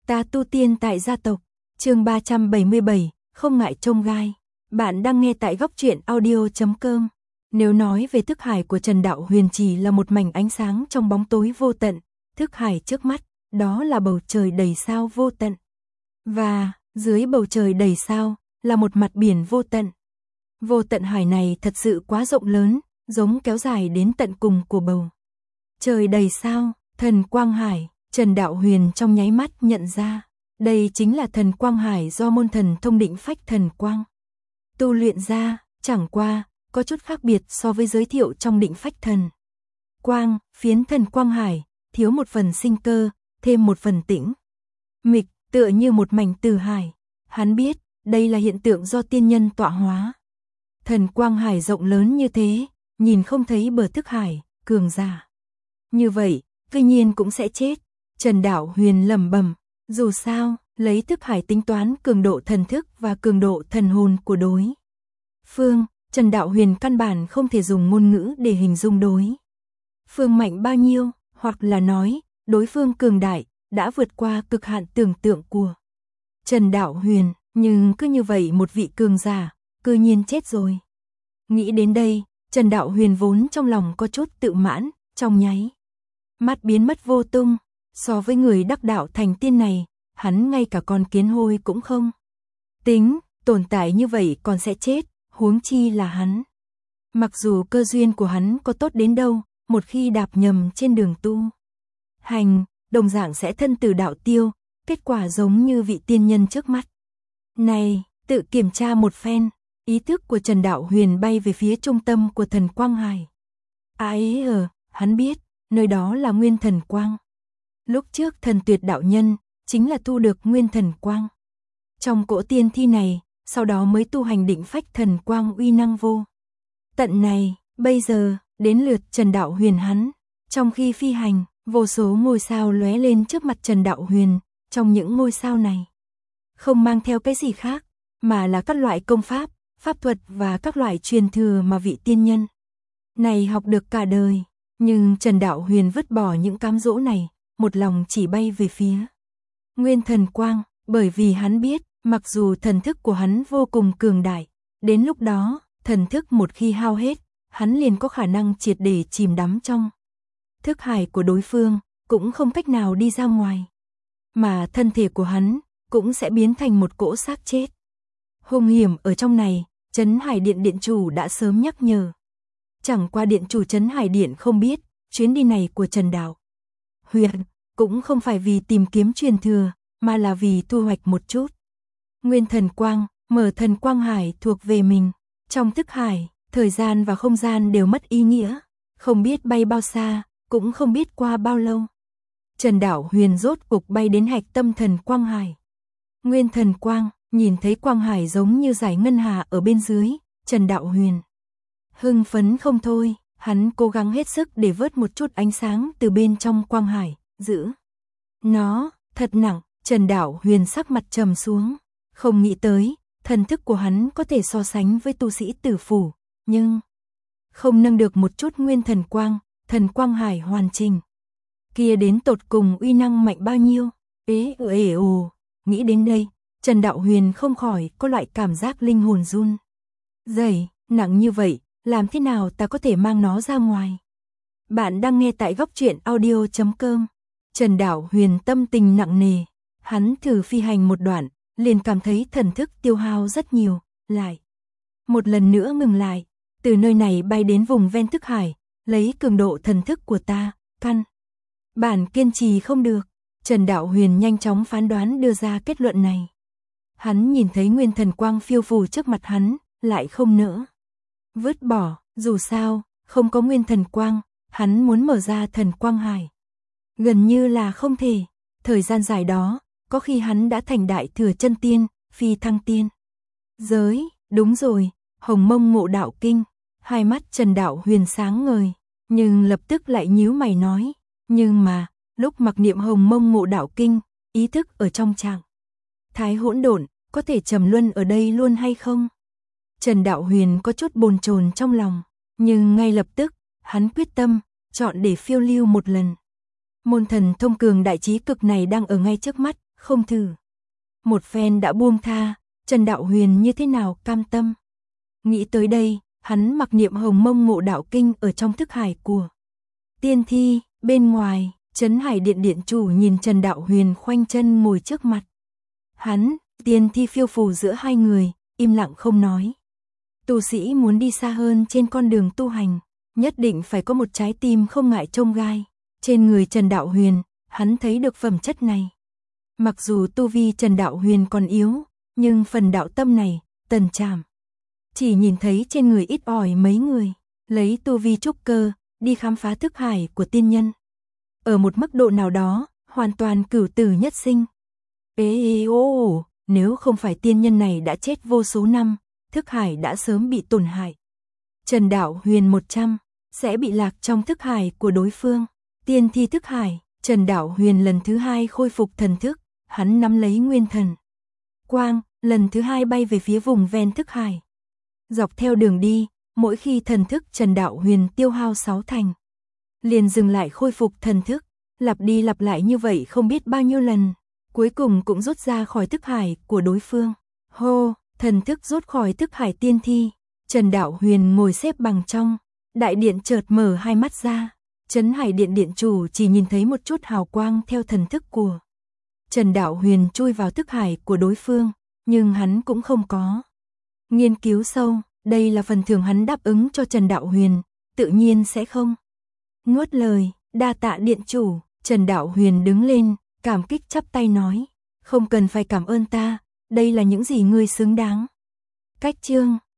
Ta tu tiên tại gia tộc, chương 377, không ngại chông gai. Bạn đang nghe tại góc truyện audio.com. Nếu nói về thức hải của Trần Đạo Huyền chỉ là một mảnh ánh sáng trong bóng tối vô tận, thức hải trước mắt, đó là bầu trời đầy sao vô tận. Và, dưới bầu trời đầy sao, là một mặt biển vô tận. Vô tận hải này thật sự quá rộng lớn, giống kéo dài đến tận cùng của bầu trời đầy sao, thần quang hải. Trần Đạo Huyền trong nháy mắt nhận ra, đây chính là thần quang hải do môn thần thông định phách thần quang tu luyện ra, chẳng qua, có chút khác biệt so với giới thiệu trong định phách thần quang, phiến thần quang hải, thiếu một phần sinh cơ, thêm một phần tĩnh mịch, tựa như một mảnh từ hải. Hắn biết, đây là hiện tượng do tiên nhân tọa hóa. Thần quang hải rộng lớn như thế, nhìn không thấy bờ thức hải, cường giả như vậy, tuy nhiên cũng sẽ chết. Trần Đạo Huyền lẩm bẩm, dù sao, lấy thức hải tính toán cường độ thần thức và cường độ thần hồn của đối phương, Trần Đạo Huyền căn bản không thể dùng ngôn ngữ để hình dung đối phương mạnh bao nhiêu, hoặc là nói, đối phương cường đại, đã vượt qua cực hạn tưởng tượng của Trần Đạo Huyền, nhưng cứ như vậy một vị cường giả, cư nhiên chết rồi. Nghĩ đến đây, Trần Đạo Huyền vốn trong lòng có chút tự mãn, trong nháy mắt biến mất vô tung. So với người đắc đạo thành tiên này, hắn ngay cả con kiến hôi cũng không tính, tồn tại như vậy còn sẽ chết, huống chi là hắn. Mặc dù cơ duyên của hắn có tốt đến đâu, một khi đạp nhầm trên đường tu hành, đồng dạng sẽ thân tử đạo tiêu, kết quả giống như vị tiên nhân trước mắt. Này, tự kiểm tra một phen, ý thức của Trần Đạo Huyền bay về phía trung tâm của thần quang hải. Hắn biết, nơi đó là nguyên thần quang. Lúc trước thần tuyệt đạo nhân, chính là tu được nguyên thần quang trong cỗ tiên thi này, sau đó mới tu hành định phách thần quang uy năng vô tận này. Bây giờ, đến lượt Trần Đạo Huyền hắn. Trong khi phi hành, vô số ngôi sao lóe lên trước mặt Trần Đạo Huyền. Trong những ngôi sao này, không mang theo cái gì khác, mà là các loại công pháp, pháp thuật và các loại truyền thừa mà vị tiên nhân này học được cả đời. Nhưng Trần Đạo Huyền vứt bỏ những cám dỗ này, một lòng chỉ bay về phía nguyên thần quang, bởi vì hắn biết, mặc dù thần thức của hắn vô cùng cường đại, đến lúc đó, thần thức một khi hao hết, hắn liền có khả năng triệt để chìm đắm trong thức hải của đối phương, cũng không cách nào đi ra ngoài. Mà thân thể của hắn, cũng sẽ biến thành một cỗ xác chết. Hung hiểm ở trong này, Trấn Hải Điện điện chủ đã sớm nhắc nhở. Chẳng qua điện chủ Trấn Hải Điện không biết, chuyến đi này của Trần Đạo Huyền cũng không phải vì tìm kiếm truyền thừa, mà là vì thu hoạch một chút nguyên thần quang, mở thần quang hải thuộc về mình. Trong thức hải, thời gian và không gian đều mất ý nghĩa, không biết bay bao xa, cũng không biết qua bao lâu. Trần Đạo Huyền rốt cục bay đến hạch tâm thần quang hải. Nguyên thần quang, nhìn thấy quang hải giống như dải ngân hà ở bên dưới, Trần Đạo Huyền hưng phấn không thôi, hắn cố gắng hết sức để vớt một chút ánh sáng từ bên trong quang hải, giữ nó thật nặng. Trần Đạo Huyền sắc mặt trầm xuống, không nghĩ tới, thần thức của hắn có thể so sánh với tu sĩ tử phủ, nhưng không nâng được một chút nguyên thần quang hải hoàn chỉnh. Kia đến tột cùng uy năng mạnh bao nhiêu? Nghĩ đến đây, Trần Đạo Huyền không khỏi có loại cảm giác linh hồn run rẩy, nặng như vậy, làm thế nào ta có thể mang nó ra ngoài? Bạn đang nghe tại góc truyện audio.com. Trần Đạo Huyền tâm tình nặng nề, hắn thử phi hành một đoạn, liền cảm thấy thần thức tiêu hao rất nhiều, lại một lần nữa ngừng lại, từ nơi này bay đến vùng ven thức hải, lấy cường độ thần thức của ta, căn bản kiên trì không được. Trần Đạo Huyền nhanh chóng phán đoán đưa ra kết luận này. Hắn nhìn thấy nguyên thần quang phiêu phù trước mặt hắn, lại không nỡ vứt bỏ, dù sao, không có nguyên thần quang, hắn muốn mở ra thần quang hải gần như là không thể. Thời gian dài đó, có khi hắn đã thành đại thừa chân tiên, phi thăng tiên giới. Đúng rồi, Hồng Mông Ngộ Đạo Kinh. Hai mắt Trần Đạo Huyền sáng ngời, nhưng lập tức lại nhíu mày nói, nhưng mà, lúc mặc niệm Hồng Mông Ngộ Đạo Kinh, ý thức ở trong trạng thái hỗn độn, có thể trầm luân ở đây luôn hay không? Trần Đạo Huyền có chút bồn chồn trong lòng, nhưng ngay lập tức, hắn quyết tâm, chọn để phiêu lưu một lần. Môn thần thông cường đại trí cực này đang ở ngay trước mắt, không thử. Một phen đã buông tha, Trần Đạo Huyền như thế nào cam tâm. Nghĩ tới đây, hắn mặc niệm Hồng Mông Ngộ Đạo Kinh ở trong thức hải của tiên thi. Bên ngoài, Trấn Hải Điện điện chủ nhìn Trần Đạo Huyền khoanh chân ngồi trước mặt. Hắn, tiên thi phiêu phù giữa hai người, im lặng không nói. Tu sĩ muốn đi xa hơn trên con đường tu hành, nhất định phải có một trái tim không ngại chông gai. Trên người Trần Đạo Huyền, hắn thấy được phẩm chất này. Mặc dù tu vi Trần Đạo Huyền còn yếu, nhưng phần đạo tâm này, Tần Trảm chỉ nhìn thấy trên người ít ỏi mấy người, lấy tu vi trúc cơ, đi khám phá thức hải của tiên nhân. Ở một mức độ nào đó, hoàn toàn cửu tử nhất sinh. Nếu không phải tiên nhân này đã chết vô số năm, thức hải đã sớm bị tổn hại. Trần Đạo Huyền 100, sẽ bị lạc trong thức hải của đối phương. Tiên thi thức hải, Trần Đạo Huyền lần thứ hai khôi phục thần thức, hắn nắm lấy nguyên thần quang, lần thứ hai bay về phía vùng ven thức hải. Dọc theo đường đi, mỗi khi thần thức Trần Đạo Huyền tiêu hao 6 thành, liền dừng lại khôi phục thần thức, lặp đi lặp lại như vậy không biết bao nhiêu lần, cuối cùng cũng rút ra khỏi thức hải của đối phương. Hô, thần thức rút khỏi thức hải tiên thi, Trần Đạo Huyền ngồi xếp bằng trong đại điện, chợt mở hai mắt ra. Trấn Hải Điện điện chủ chỉ nhìn thấy một chút hào quang theo thần thức của Trần Đạo Huyền chui vào thức hải của đối phương, nhưng hắn cũng không có nghiên cứu sâu, đây là phần thưởng hắn đáp ứng cho Trần Đạo Huyền, tự nhiên sẽ không nuốt lời. Đa tạ điện chủ. Trần Đạo Huyền đứng lên, cảm kích chắp tay nói, không cần phải cảm ơn ta, đây là những gì ngươi xứng đáng. Cách chương